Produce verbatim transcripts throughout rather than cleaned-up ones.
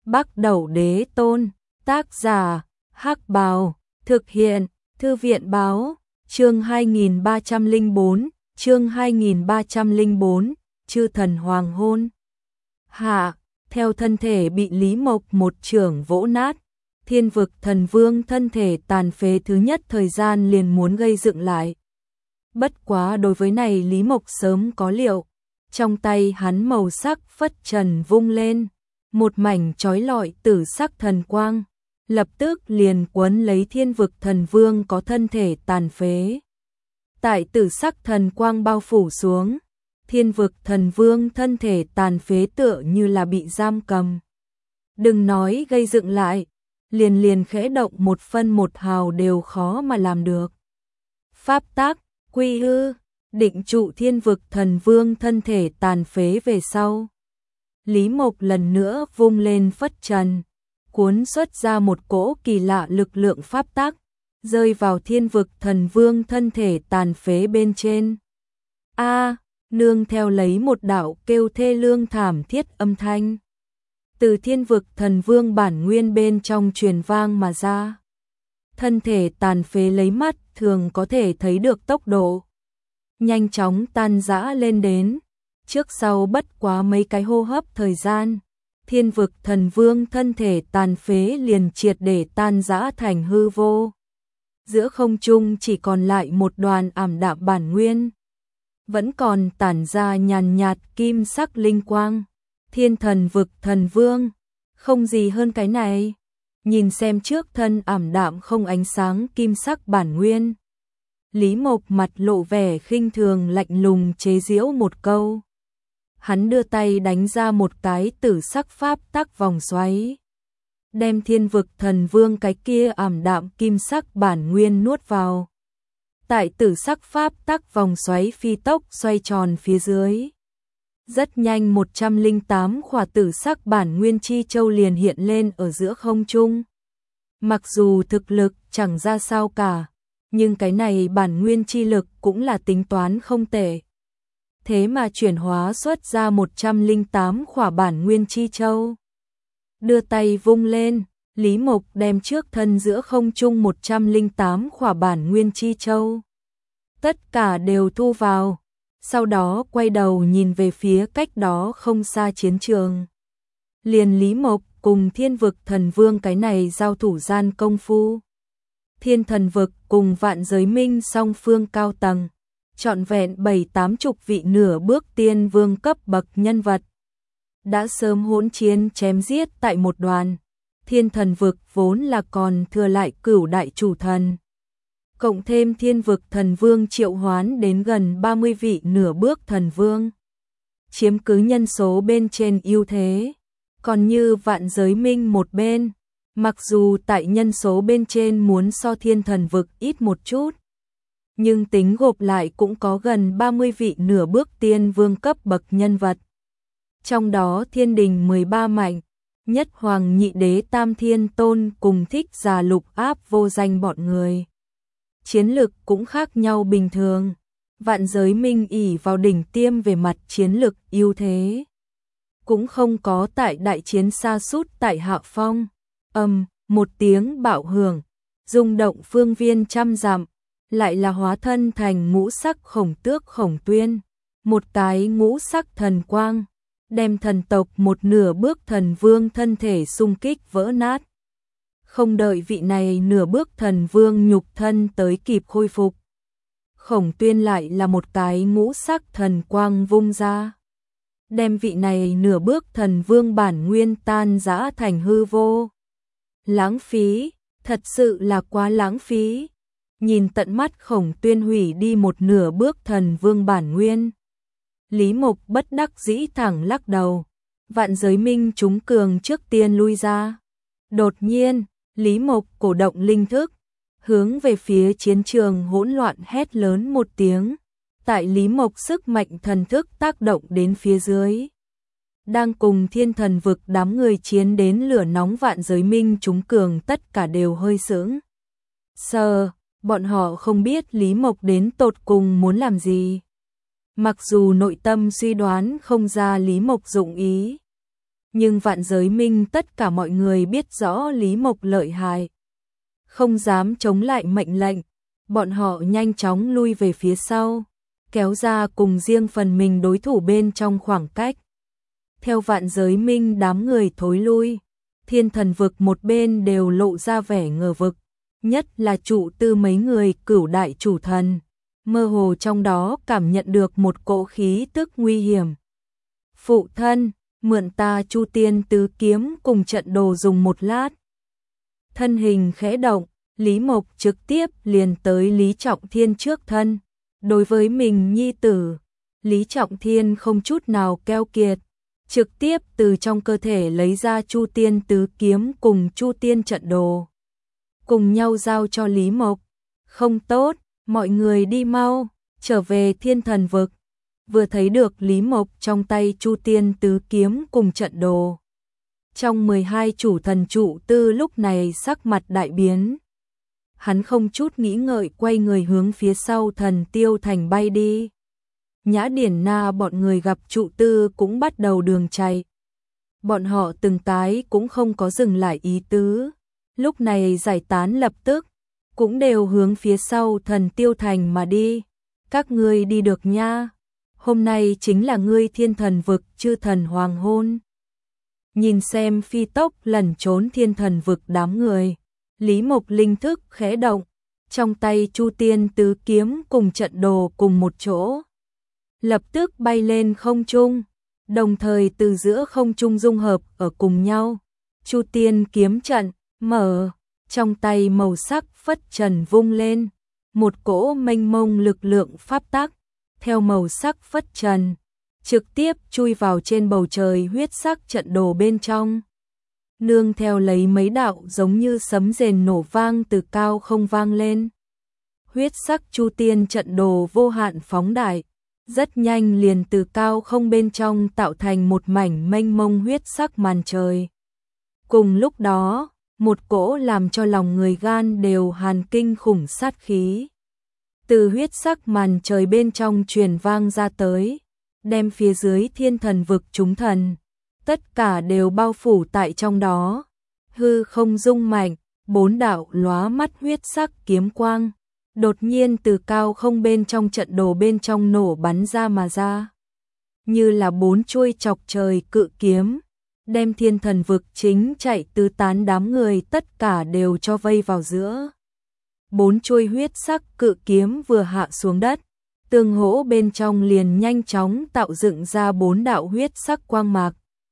Bắc Đẩu Đế Tôn, tác giả, Hắc Bào, thực hiện, Thư viện Báo, chương hai nghìn ba trăm lẻ bốn, chương hai nghìn ba trăm lẻ bốn, Chư Thần Hoàng Hôn. Hạ, theo thân thể bị Lý Mộc một chưởng vỗ nát, Thiên Vực Thần Vương thân thể tàn phế thứ nhất thời gian liền muốn gây dựng lại. Bất quá đối với này Lý Mộc sớm có liệu, trong tay hắn màu sắc phất trần vung lên, một mảnh chói lọi tử sắc thần quang, lập tức liền quấn lấy Thiên Vực Thần Vương có thân thể tàn phế. Tại tử sắc thần quang bao phủ xuống, Thiên Vực Thần Vương thân thể tàn phế tựa như là bị giam cầm. Đừng nói gây dựng lại, liền liền khẽ động một phân một hào đều khó mà làm được. Pháp tác, quy hư, định trụ Thiên Vực Thần Vương thân thể tàn phế về sau. Lý Mộc lần nữa vung lên phất trần, cuốn xuất ra một cỗ kỳ lạ lực lượng pháp tắc, rơi vào Thiên Vực Thần Vương thân thể tàn phế bên trên. A, nương theo lấy một đạo kêu thê lương thảm thiết âm thanh, từ Thiên Vực Thần Vương bản nguyên bên trong truyền vang mà ra. Thân thể tàn phế lấy mắt thường có thể thấy được tốc độ, nhanh chóng tan rã lên đến. Trước sau bất quá mấy cái hô hấp thời gian, Thiên Vực Thần Vương thân thể tàn phế liền triệt để tan rã thành hư vô. Giữa không trung chỉ còn lại một đoàn ảm đạm bản nguyên, vẫn còn tản ra nhàn nhạt kim sắc linh quang. Thiên Thần Vực Thần Vương, không gì hơn cái này. Nhìn xem trước thân ảm đạm không ánh sáng kim sắc bản nguyên, Lý Mộc mặt lộ vẻ khinh thường lạnh lùng chế giễu một câu. Hắn đưa tay đánh ra một cái tử sắc pháp tắc vòng xoáy, đem Thiên Vực Thần Vương cái kia ảm đạm kim sắc bản nguyên nuốt vào. Tại tử sắc pháp tắc vòng xoáy phi tốc xoay tròn phía dưới, rất nhanh một trăm lẻ tám khỏa tử sắc bản nguyên chi châu liền hiện lên ở giữa không trung. Mặc dù thực lực chẳng ra sao cả, nhưng cái này bản nguyên chi lực cũng là tính toán không tệ. Thế mà chuyển hóa xuất ra một trăm lẻ tám khỏa bản nguyên chi châu. Đưa tay vung lên, Lý Mộc đem trước thân giữa không trung một trăm lẻ tám khỏa bản nguyên chi châu tất cả đều thu vào, sau đó quay đầu nhìn về phía cách đó không xa chiến trường. Liền Lý Mộc cùng Thiên Vực Thần Vương cái này giao thủ gian công phu, Thiên Thần Vực cùng Vạn Giới Minh song phương cao tầng, trọn vẹn bảy tám chục vị nửa bước tiên vương cấp bậc nhân vật, đã sớm hỗn chiến chém giết tại một đoàn. Thiên Thần Vực vốn là còn thừa lại cửu đại chủ thần, cộng thêm Thiên Vực Thần Vương triệu hoán đến gần ba mươi vị nửa bước thần vương, chiếm cứ nhân số bên trên ưu thế. Còn như Vạn Giới Minh một bên, mặc dù tại nhân số bên trên muốn so Thiên Thần Vực ít một chút, nhưng tính gộp lại cũng có gần ba mươi vị nửa bước tiên vương cấp bậc nhân vật. Trong đó Thiên Đình mười ba mạnh, Nhất Hoàng Nhị Đế Tam Thiên Tôn cùng Thích Giả Lục Áp vô danh bọn người, chiến lực cũng khác nhau bình thường. Vạn Giới Minh ỷ vào đỉnh tiêm về mặt chiến lực ưu thế, cũng không có tại đại chiến sa sút tại hạ phong. Ầm, một tiếng bạo hưởng, rung động phương viên trăm dặm, lại là hóa thân thành ngũ sắc khổng tước khổng tuyên, một cái ngũ sắc thần quang, đem thần tộc một nửa bước thần vương thân thể xung kích vỡ nát. Không đợi vị này nửa bước thần vương nhục thân tới kịp khôi phục, khổng tuyên lại là một cái ngũ sắc thần quang vung ra, đem vị này nửa bước thần vương bản nguyên tan rã thành hư vô. Lãng phí, thật sự là quá lãng phí. Nhìn tận mắt khổng tuyên hủy đi một nửa bước thần vương bản nguyên, Lý Mộc bất đắc dĩ thẳng lắc đầu. Vạn Giới Minh chúng cường trước tiên lui ra. Đột nhiên, Lý Mộc cổ động linh thức, hướng về phía chiến trường hỗn loạn hét lớn một tiếng. Tại Lý Mộc sức mạnh thần thức tác động đến phía dưới, đang cùng Thiên Thần Vực đám người chiến đến lửa nóng Vạn Giới Minh chúng cường tất cả đều hơi sững sờ. Bọn họ không biết Lý Mộc đến tột cùng muốn làm gì. Mặc dù nội tâm suy đoán không ra Lý Mộc dụng ý, Nhưng Vạn Giới Minh tất cả mọi người biết rõ Lý Mộc lợi hại, không dám chống lại mệnh lệnh, bọn họ nhanh chóng lui về phía sau, kéo ra cùng riêng phần mình đối thủ bên trong khoảng cách. Theo Vạn Giới Minh đám người thối lui, Thiên Thần Vực một bên đều lộ ra vẻ ngờ vực, nhất là trụ tư mấy người cửu đại chủ thần, mơ hồ trong đó cảm nhận được một cỗ khí tức nguy hiểm. Phụ thân, mượn ta Chu Tiên Tứ Kiếm cùng trận đồ dùng một lát. Thân hình khẽ động, Lý Mộc trực tiếp liền tới Lý Trọng Thiên trước thân. Đối với mình nhi tử, Lý Trọng Thiên không chút nào keo kiệt, trực tiếp từ trong cơ thể lấy ra Chu Tiên Tứ Kiếm cùng Chu Tiên trận đồ, cùng nhau giao cho Lý Mộc. Không tốt, mọi người đi mau, trở về Thiên Thần Vực. Vừa thấy được Lý Mộc trong tay Chu Tiên Tứ Kiếm cùng trận đồ, trong mười hai chủ thần trụ tư lúc này sắc mặt đại biến. Hắn không chút nghĩ ngợi quay người hướng phía sau Thần Tiêu Thành bay đi. Nhã Điển Na bọn người gặp trụ tư cũng bắt đầu đường chạy. Bọn họ từng cái cũng không có dừng lại ý tứ. Lúc này giải tán lập tức, cũng đều hướng phía sau Thần Tiêu Thành mà đi. Các ngươi đi được nha. Hôm nay chính là ngươi Thiên Thần Vực chư thần hoàng hôn. Nhìn xem phi tốc lẩn trốn Thiên Thần Vực đám người, Lý Mộc linh thức khẽ động, trong tay Chu Tiên Tứ Kiếm cùng trận đồ cùng một chỗ, lập tức bay lên không trung, đồng thời từ giữa không trung dung hợp ở cùng nhau. Chu Tiên kiếm trận mở, trong tay màu sắc phất trần vung lên, một cỗ mênh mông lực lượng pháp tắc theo màu sắc phất trần trực tiếp chui vào trên bầu trời huyết sắc trận đồ bên trong. Nương theo lấy mấy đạo giống như sấm rền nổ vang từ cao không vang lên. Huyết sắc Chu Tiên trận đồ vô hạn phóng đại, rất nhanh liền từ cao không bên trong tạo thành một mảnh mênh mông huyết sắc màn trời. Cùng lúc đó, một cỗ làm cho lòng người gan đều hàn kinh khủng sát khí từ huyết sắc màn trời bên trong truyền vang ra tới, đem phía dưới Thiên Thần Vực chúng thần tất cả đều bao phủ tại trong đó. Hư không rung mạnh, bốn đạo lóa mắt huyết sắc kiếm quang đột nhiên từ cao không bên trong trận đồ bên trong nổ bắn ra mà ra, như là bốn chuôi chọc trời cự kiếm, đem Thiên Thần Vực chính chạy tứ tán đám người tất cả đều cho vây vào giữa. Bốn chuôi huyết sắc cự kiếm vừa hạ xuống đất, tương hỗ bên trong liền nhanh chóng tạo dựng ra bốn đạo huyết sắc quang mạc,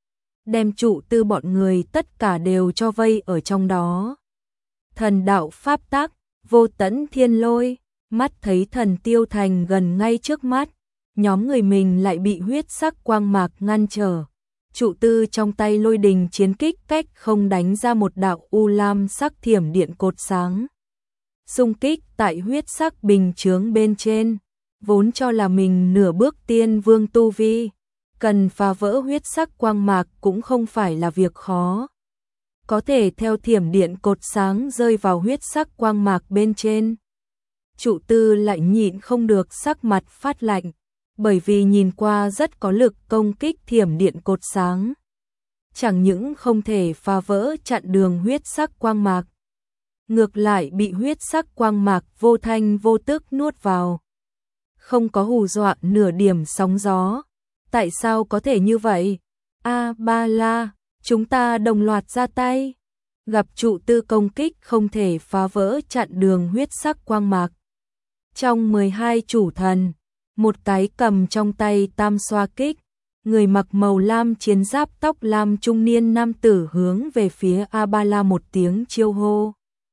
đem trụ tư bọn người tất cả đều cho vây ở trong đó. Thần đạo pháp tắc, vô tẫn thiên lôi, mắt thấy Thần Tiêu Thành gần ngay trước mắt, nhóm người mình lại bị huyết sắc quang mạc ngăn trở. Trụ tư trong tay lôi đình chiến kích cách không đánh ra một đạo u lam sắc thiểm điện cột sáng, xung kích tại huyết sắc bình chướng bên trên. Vốn cho là mình nửa bước tiên vương tu vi, cần phá vỡ huyết sắc quang mạc cũng không phải là việc khó. Có thể theo thiểm điện cột sáng rơi vào huyết sắc quang mạc bên trên. Trụ tư lại nhịn không được sắc mặt phát lạnh, bởi vì nhìn qua rất có lực công kích thiểm điện cột sáng. Chẳng những không thể phá vỡ chặn đường huyết sắc quang mạc, ngược lại bị huyết sắc quang mạc vô thanh vô tức nuốt vào. Không có hù dọa nửa điểm sóng gió. Tại sao có thể như vậy? A-ba-la, chúng ta đồng loạt ra tay. Gặp trụ tư công kích không thể phá vỡ chặn đường huyết sắc quang mạc. Trong mười hai chủ thần, một cái cầm trong tay tam xoa kích, người mặc màu lam chiến giáp tóc lam trung niên nam tử hướng về phía A-ba-la một tiếng chiêu hô.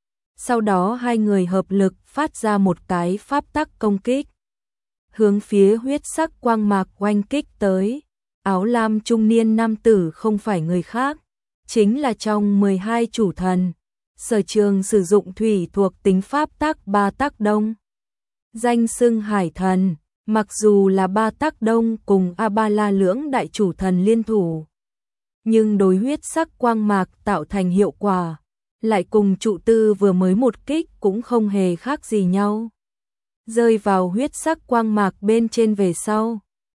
Sau đó hai người hợp lực phát ra một cái pháp tắc công kích, hướng phía huyết sắc quang mạc oanh kích tới. Áo lam trung niên nam tử không phải người khác, chính là trong mười hai chủ thần, sở trường sử dụng thủy thuộc tính pháp tắc ba tác đông, danh xưng hải thần. Mặc dù là ba tác đông cùng A-ba-la lưỡng đại chủ thần liên thủ, nhưng đối huyết sắc quang mạc tạo thành hiệu quả lại cùng trụ tư vừa mới một kích cũng không hề khác gì nhau. Rơi vào huyết sắc quang mạc bên trên về sau,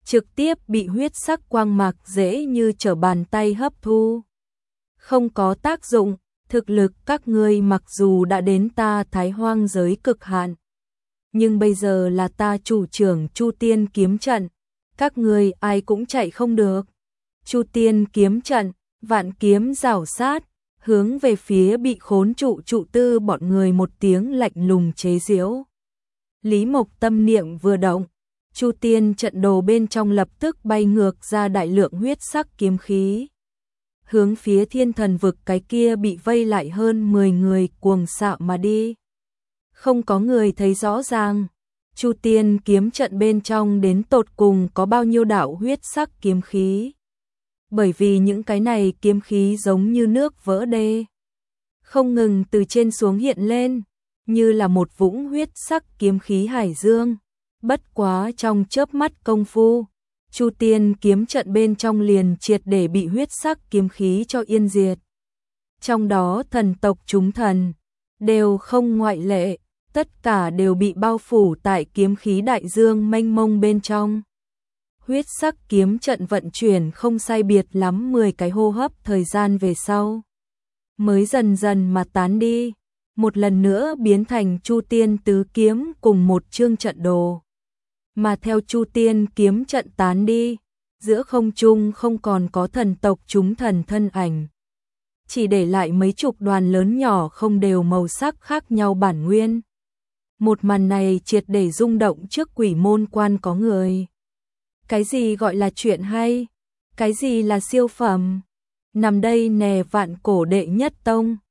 trực tiếp bị huyết sắc quang mạc dễ như trở bàn tay hấp thu. Không có tác dụng, thực lực các ngươi mặc dù đã đến ta Thái Hoang giới cực hạn, nhưng bây giờ là ta chủ trưởng Chu Tiên kiếm trận, các ngươi ai cũng chạy không được. Chu Tiên kiếm trận, vạn kiếm rảo sát, hướng về phía bị khốn trụ trụ tư bọn người một tiếng lạnh lùng chế giễu. Lý Mộc tâm niệm vừa động, Chu Tiên trận đồ bên trong lập tức bay ngược ra đại lượng huyết sắc kiếm khí. Hướng phía thiên thần vực cái kia bị vây lại hơn mười người cuồng xạo mà đi. Không có người thấy rõ ràng, Chu Tiên kiếm trận bên trong đến tột cùng có bao nhiêu đạo huyết sắc kiếm khí. Bởi vì những cái này kiếm khí giống như nước vỡ đê, không ngừng từ trên xuống hiện lên, như là một vũng huyết sắc kiếm khí hải dương. Bất quá trong chớp mắt công phu, Chu Tiên kiếm trận bên trong liền triệt để bị huyết sắc kiếm khí cho yên diệt. Trong đó thần tộc chúng thần, đều không ngoại lệ, tất cả đều bị bao phủ tại kiếm khí đại dương mênh mông bên trong. Huyết sắc kiếm trận vận chuyển không sai biệt lắm mười cái hô hấp thời gian về sau, mới dần dần mà tán đi, một lần nữa biến thành Chu Tiên tứ kiếm cùng một chương trận đồ. Mà theo Chu Tiên kiếm trận tán đi, giữa không trung không còn có thần tộc chúng thần thân ảnh, chỉ để lại mấy chục đoàn lớn nhỏ không đều màu sắc khác nhau bản nguyên. Một màn này triệt để rung động trước Quỷ Môn Quan có người. Cái gì gọi là chuyện hay? Cái gì là siêu phẩm? Nằm đây nè vạn cổ đệ nhất tông,